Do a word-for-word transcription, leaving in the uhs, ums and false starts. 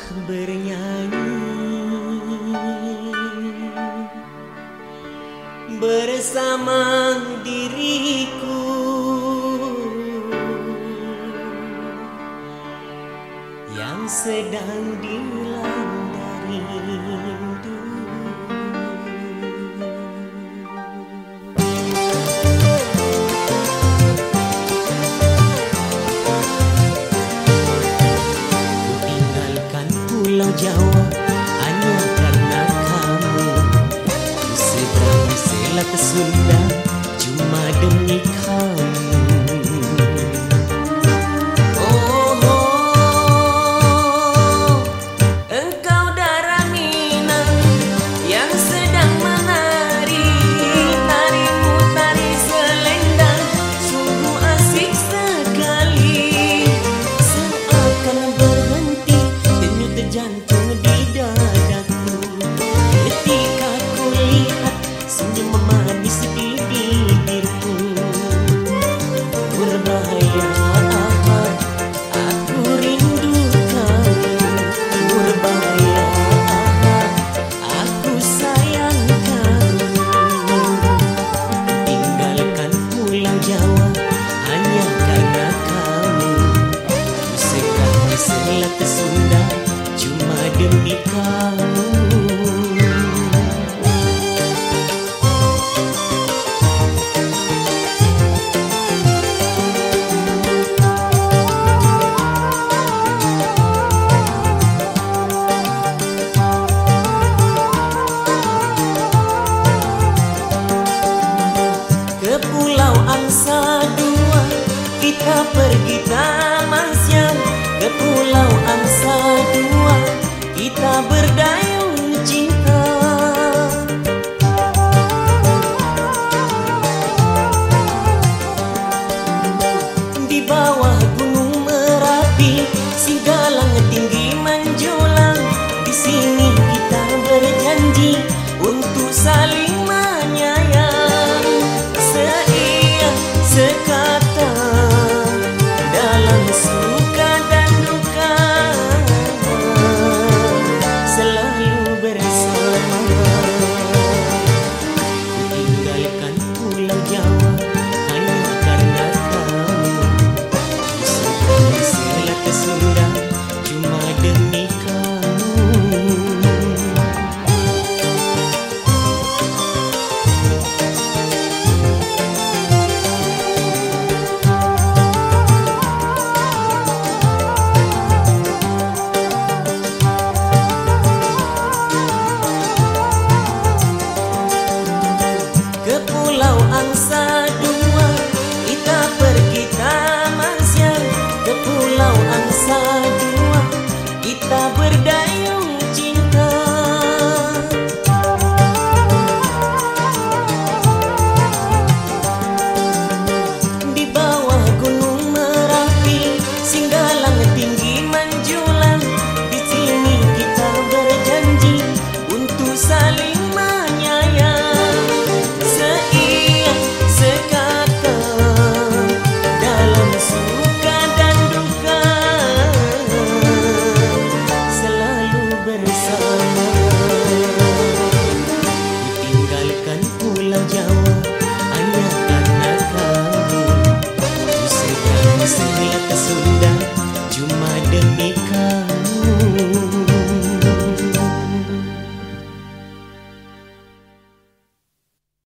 bernyanyi bersama diriku yang sedang dilanda rindu. Pulau Jawa hanya karena kamu, ku seberang selat ke Sunda cuma demi kamu. Oh, oh, engkau darah Minang yang sedang menari, tarimu tari selendang sungguh asik sekali, seakan berhenti jantung di dadaku ketika ku lihat senyum manis di bibirku. Berbahaya, aku rindu kamu. Berbahaya, aku sayang kamu. Tinggalkan Pulau Jawa hanya karena kamu, ku seberang selat ke Sunda cuma demi kamu. Ke Pulau Angsa Dua kita pergi taman siang. Ke Pulau Angsa Dua kita berdayung cinta. Di bawah